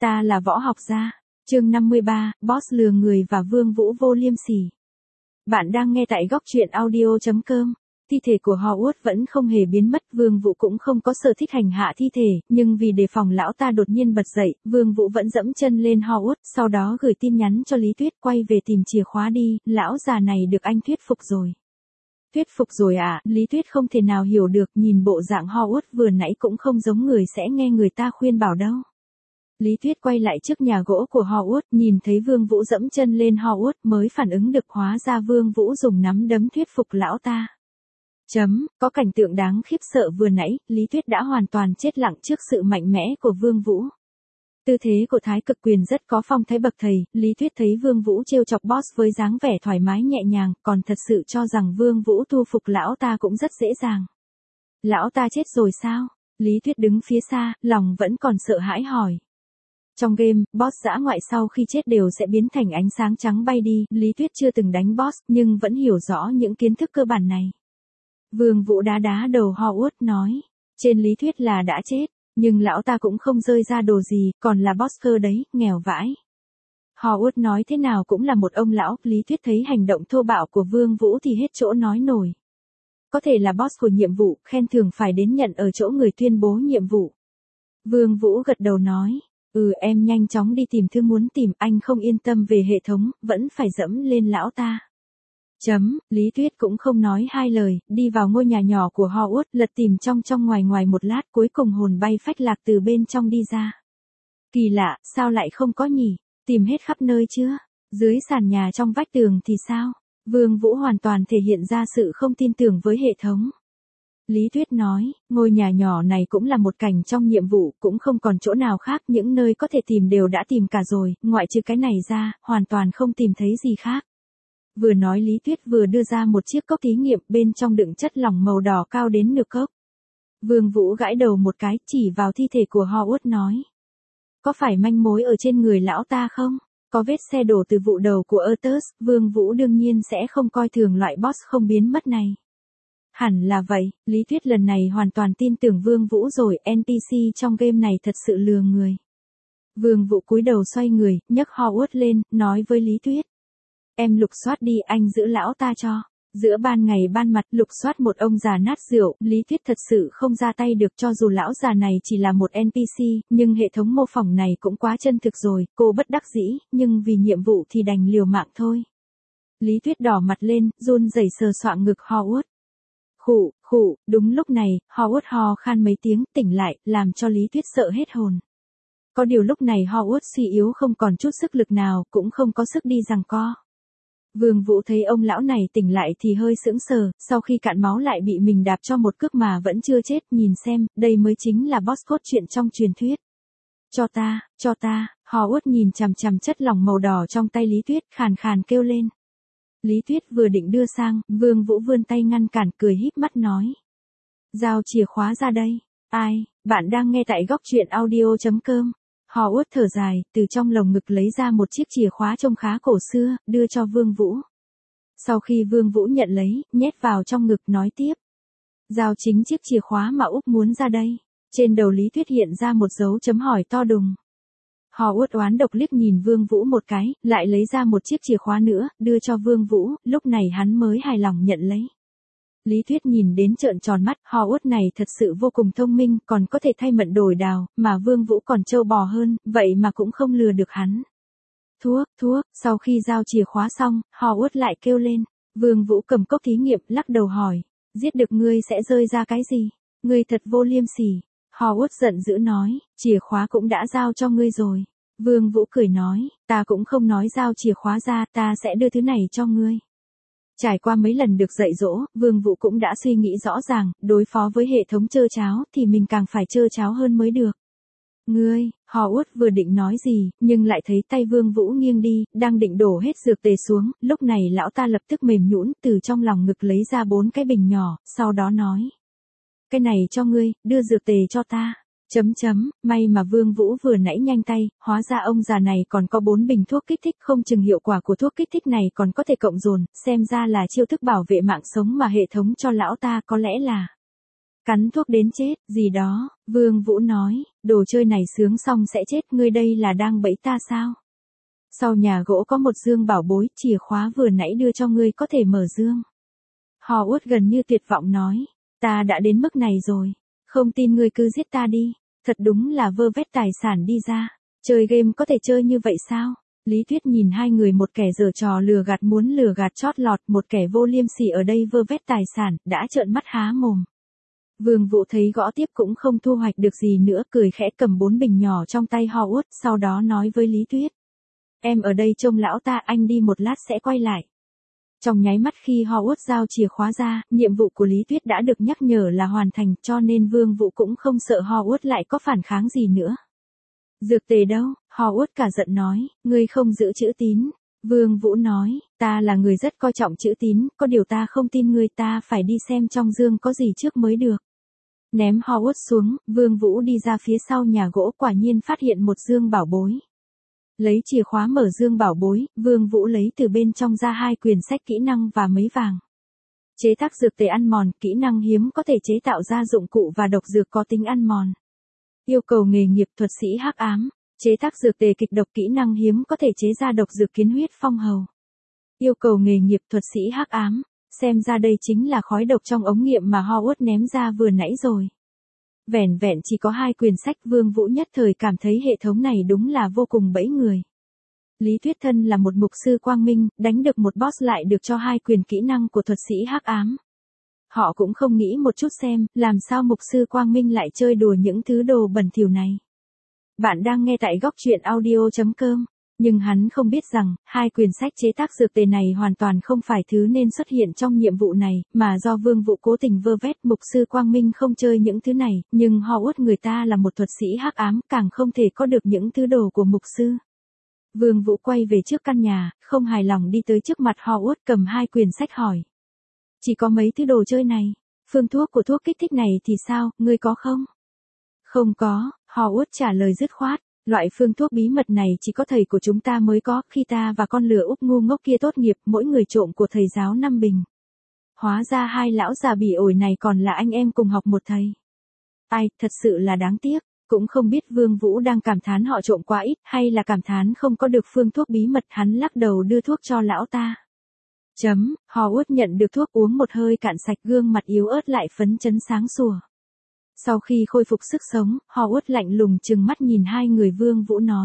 Ta là võ học gia. Chương 53, Boss lừa người và Vương Vũ vô liêm sỉ. Bạn đang nghe tại góc truyện audio.com. Thi thể của Howard vẫn không hề biến mất, Vương Vũ cũng không có sở thích hành hạ thi thể, nhưng vì đề phòng lão ta đột nhiên bật dậy, Vương Vũ vẫn dẫm chân lên Howard, sau đó gửi tin nhắn cho Lý Tuyết quay về tìm chìa khóa đi, lão già này được anh thuyết phục rồi. Thuyết phục rồi à, Lý Tuyết không thể nào hiểu được, nhìn bộ dạng Howard vừa nãy cũng không giống người sẽ nghe người ta khuyên bảo đâu. Lý Tuyết quay lại trước nhà gỗ của Howard, nhìn thấy Vương Vũ dẫm chân lên Howard mới phản ứng được, hóa ra Vương Vũ dùng nắm đấm thuyết phục lão ta. Có cảnh tượng đáng khiếp sợ vừa nãy, Lý Tuyết đã hoàn toàn chết lặng trước sự mạnh mẽ của Vương Vũ. Tư thế của Thái Cực Quyền rất có phong thái bậc thầy, Lý Tuyết thấy Vương Vũ trêu chọc boss với dáng vẻ thoải mái nhẹ nhàng, còn thật sự cho rằng Vương Vũ thu phục lão ta cũng rất dễ dàng. Lão ta chết rồi sao? Lý Tuyết đứng phía xa, lòng vẫn còn sợ hãi hỏi. Trong game, boss dã ngoại sau khi chết đều sẽ biến thành ánh sáng trắng bay đi, Lý Tuyết chưa từng đánh boss, nhưng vẫn hiểu rõ những kiến thức cơ bản này. Vương Vũ đá đầu Howard nói, trên lý thuyết là đã chết, nhưng lão ta cũng không rơi ra đồ gì, còn là boss cơ đấy, nghèo vãi. Howard nói thế nào cũng là một ông lão, Lý Tuyết thấy hành động thô bạo của Vương Vũ thì hết chỗ nói nổi. Có thể là boss của nhiệm vụ, khen thưởng phải đến nhận ở chỗ người tuyên bố nhiệm vụ. Vương Vũ gật đầu nói, em nhanh chóng đi tìm thứ muốn tìm, anh không yên tâm về hệ thống, vẫn phải dẫm lên lão ta. Lý Tuyết cũng không nói hai lời, đi vào ngôi nhà nhỏ của Howard, lật tìm trong ngoài một lát, cuối cùng hồn bay phách lạc từ bên trong đi ra. Kỳ lạ, sao lại không có nhỉ? Tìm hết khắp nơi chưa? Dưới sàn nhà trong vách tường thì sao? Vương Vũ hoàn toàn thể hiện ra sự không tin tưởng với hệ thống. Lý Tuyết nói, ngôi nhà nhỏ này cũng là một cảnh trong nhiệm vụ, cũng không còn chỗ nào khác, những nơi có thể tìm đều đã tìm cả rồi, ngoại trừ cái này ra, hoàn toàn không tìm thấy gì khác. Vừa nói Lý Tuyết vừa đưa ra một chiếc cốc thí nghiệm, bên trong đựng chất lỏng màu đỏ cao đến nửa cốc. Vương Vũ gãi đầu một cái, chỉ vào thi thể của Howard nói. Có phải manh mối ở trên người lão ta không? Có vết xe đổ từ vụ đầu của Urtus, Vương Vũ đương nhiên sẽ không coi thường loại boss không biến mất này. Hẳn là vậy, Lý Tuyết lần này hoàn toàn tin tưởng Vương Vũ rồi, NPC trong game này thật sự lừa người. Vương Vũ cúi đầu xoay người, nhấc Howard lên, nói với Lý Tuyết. Em lục soát đi, anh giữ lão ta cho. Giữa ban ngày ban mặt lục soát một ông già nát rượu, Lý Tuyết thật sự không ra tay được, cho dù lão già này chỉ là một NPC, nhưng hệ thống mô phỏng này cũng quá chân thực rồi, cô bất đắc dĩ, nhưng vì nhiệm vụ thì đành liều mạng thôi. Lý Tuyết đỏ mặt lên, run rẩy sờ soạng ngực Howard. Khụ, đúng lúc này, Howard ho khan mấy tiếng, tỉnh lại, làm cho Lý Tuyết sợ hết hồn. Có điều lúc này Howard suy yếu không còn chút sức lực nào, cũng không có sức đi giằng co. Vương Vũ thấy ông lão này tỉnh lại thì hơi sững sờ, sau khi cạn máu lại bị mình đạp cho một cước mà vẫn chưa chết, nhìn xem, đây mới chính là boss cốt truyện trong truyền thuyết. Cho ta, Howard nhìn chằm chằm chất lỏng màu đỏ trong tay Lý Tuyết, khàn khàn kêu lên. Lý Tuyết vừa định đưa sang, Vương Vũ vươn tay ngăn cản, cười híp mắt nói. Giao chìa khóa ra đây. Ai, bạn đang nghe tại góc truyện audio.com. Howard thở dài, từ trong lồng ngực lấy ra một chiếc chìa khóa trông khá cổ xưa, đưa cho Vương Vũ. Sau khi Vương Vũ nhận lấy, nhét vào trong ngực nói tiếp. Giao chính chiếc chìa khóa mà Úc muốn ra đây. Trên đầu Lý Tuyết hiện ra một dấu chấm hỏi to đùng. Howard oán độc liếc nhìn Vương Vũ một cái, lại lấy ra một chiếc chìa khóa nữa, đưa cho Vương Vũ, lúc này hắn mới hài lòng nhận lấy. Lý Tuyết nhìn đến trợn tròn mắt, Howard này thật sự vô cùng thông minh, còn có thể thay mận đổi đào, mà Vương Vũ còn trâu bò hơn, vậy mà cũng không lừa được hắn. Thuốc, sau khi giao chìa khóa xong, Howard lại kêu lên. Vương Vũ cầm cốc thí nghiệm, lắc đầu hỏi, giết được ngươi sẽ rơi ra cái gì? Ngươi thật vô liêm sỉ. Howard giận dữ nói, chìa khóa cũng đã giao cho ngươi rồi. Vương Vũ cười nói, ta cũng không nói giao chìa khóa ra, ta sẽ đưa thứ này cho ngươi. Trải qua mấy lần được dạy dỗ, Vương Vũ cũng đã suy nghĩ rõ ràng, đối phó với hệ thống trơ cháo thì mình càng phải trơ cháo hơn mới được. Ngươi, Howard vừa định nói gì, nhưng lại thấy tay Vương Vũ nghiêng đi, đang định đổ hết dược tề xuống, lúc này lão ta lập tức mềm nhũn, từ trong lòng ngực lấy ra 4 cái bình nhỏ, sau đó nói. Cái này cho ngươi, đưa dược tề cho ta. May mà Vương Vũ vừa nãy nhanh tay, hóa ra ông già này còn có 4 bình thuốc kích thích, không chừng hiệu quả của thuốc kích thích này còn có thể cộng dồn, xem ra là chiêu thức bảo vệ mạng sống mà hệ thống cho lão ta, có lẽ là Cắn thuốc đến chết, gì đó, Vương Vũ nói, đồ chơi này sướng xong sẽ chết, ngươi đây là đang bẫy ta sao? Sau nhà gỗ có một dương bảo bối, chìa khóa vừa nãy đưa cho ngươi có thể mở dương. Howard gần như tuyệt vọng nói, ta đã đến mức này rồi, không tin ngươi cứ giết ta đi, thật đúng là vơ vét tài sản đi ra, chơi game có thể chơi như vậy sao? Lý Tuyết nhìn hai người, một kẻ giở trò lừa gạt muốn lừa gạt chót lọt, một kẻ vô liêm sỉ ở đây vơ vét tài sản, đã trợn mắt há mồm. Vương Vũ thấy gõ tiếp cũng không thu hoạch được gì nữa, cười khẽ cầm 4 bình nhỏ trong tay Howard, sau đó nói với Lý Tuyết. Em ở đây trông lão ta, anh đi một lát sẽ quay lại. Trong nháy mắt khi Howard giao chìa khóa ra, nhiệm vụ của Lý Tuyết đã được nhắc nhở là hoàn thành, cho nên Vương Vũ cũng không sợ Howard lại có phản kháng gì nữa. Dược tề đâu? Howard cả giận nói, ngươi không giữ chữ tín. Vương Vũ nói, ta là người rất coi trọng chữ tín, có điều ta không tin ngươi, ta phải đi xem trong dương có gì trước mới được. Ném Howard xuống, Vương Vũ đi ra phía sau nhà gỗ, quả nhiên phát hiện một dương bảo bối. Lấy chìa khóa mở dương bảo bối, Vương Vũ lấy từ bên trong ra 2 quyển sách kỹ năng và mấy vàng. Chế tác dược tề ăn mòn, kỹ năng hiếm có thể chế tạo ra dụng cụ và độc dược có tính ăn mòn. Yêu cầu nghề nghiệp thuật sĩ hắc ám, chế tác dược tề kịch độc, kỹ năng hiếm có thể chế ra độc dược kiến huyết phong hầu. Yêu cầu nghề nghiệp thuật sĩ hắc ám, xem ra đây chính là khói độc trong ống nghiệm mà Howard ném ra vừa nãy rồi. Vẻn vẹn chỉ có 2 quyển sách, Vương Vũ nhất thời cảm thấy hệ thống này đúng là vô cùng bẫy người. Lý Tuyết thân là một mục sư quang minh, đánh được một boss lại được cho 2 quyền kỹ năng của thuật sĩ hắc ám. Họ cũng không nghĩ một chút xem, làm sao mục sư quang minh lại chơi đùa những thứ đồ bẩn thỉu này. Bạn đang nghe tại góc truyện audio.com, nhưng hắn không biết rằng, 2 quyển sách chế tác dược tề này hoàn toàn không phải thứ nên xuất hiện trong nhiệm vụ này, mà do Vương Vũ cố tình vơ vét. Mục sư quang minh không chơi những thứ này, nhưng Howard người ta là một thuật sĩ hắc ám, càng không thể có được những thứ đồ của mục sư. Vương Vũ quay về trước căn nhà, không hài lòng đi tới trước mặt Howard, cầm 2 quyển sách hỏi. Chỉ có mấy thứ đồ chơi này, phương thuốc của thuốc kích thích này thì sao, ngươi có không? Không có, Howard trả lời dứt khoát. Loại phương thuốc bí mật này chỉ có thầy của chúng ta mới có, khi ta và con lừa Úc ngu ngốc kia tốt nghiệp, mỗi người trộm của thầy giáo 5 bình. Hóa ra 2 lão già bỉ ổi này còn là anh em cùng học một thầy. Ai, thật sự là đáng tiếc, cũng không biết Vương Vũ đang cảm thán họ trộm quá ít, hay là cảm thán không có được phương thuốc bí mật. Hắn lắc đầu đưa thuốc cho lão ta. Howard nhận được thuốc uống một hơi cạn sạch, gương mặt yếu ớt lại phấn chấn sáng sủa. Sau khi khôi phục sức sống, Howard lạnh lùng trừng mắt nhìn 2 người. Vương Vũ nói.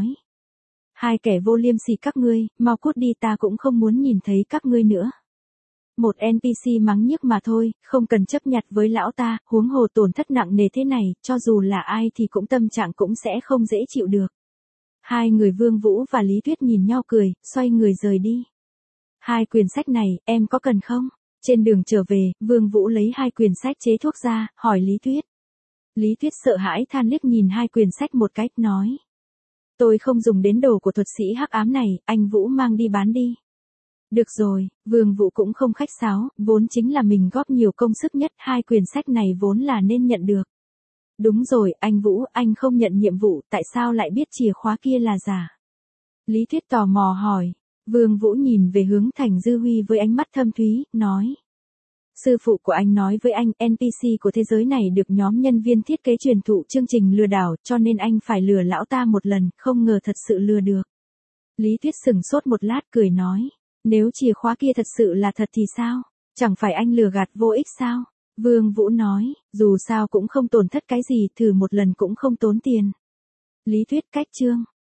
2 kẻ vô liêm sỉ các ngươi, mau cút đi, ta cũng không muốn nhìn thấy các ngươi nữa. Một NPC mắng nhiếc mà thôi, không cần chấp nhặt với lão ta, huống hồ tổn thất nặng nề thế này, cho dù là ai thì cũng tâm trạng cũng sẽ không dễ chịu được. 2 người Vương Vũ và Lý Tuyết nhìn nhau cười, xoay người rời đi. 2 quyển sách này, em có cần không? Trên đường trở về, Vương Vũ lấy 2 quyển sách chế thuốc ra, hỏi Lý Tuyết. Lý Tuyết sợ hãi than liếc nhìn 2 quyển sách một cách, nói. Tôi không dùng đến đồ của thuật sĩ hắc ám này, anh Vũ mang đi bán đi. Được rồi, Vương Vũ cũng không khách sáo, vốn chính là mình góp nhiều công sức nhất, 2 quyển sách này vốn là nên nhận được. Đúng rồi, anh Vũ, anh không nhận nhiệm vụ, tại sao lại biết chìa khóa kia là giả? Lý Tuyết tò mò hỏi. Vương Vũ nhìn về hướng Thành Dư Huy với ánh mắt thâm thúy, nói. Sư phụ của anh nói với anh, NPC của thế giới này được nhóm nhân viên thiết kế truyền thụ chương trình lừa đảo, cho nên anh phải lừa lão ta một lần, không ngờ thật sự lừa được. Lý Tuyết sững sốt một lát, cười nói. Nếu chìa khóa kia thật sự là thật thì sao? Chẳng phải anh lừa gạt vô ích sao? Vương Vũ nói, dù sao cũng không tổn thất cái gì, thử một lần cũng không tốn tiền. Lý Tuyết cách chương.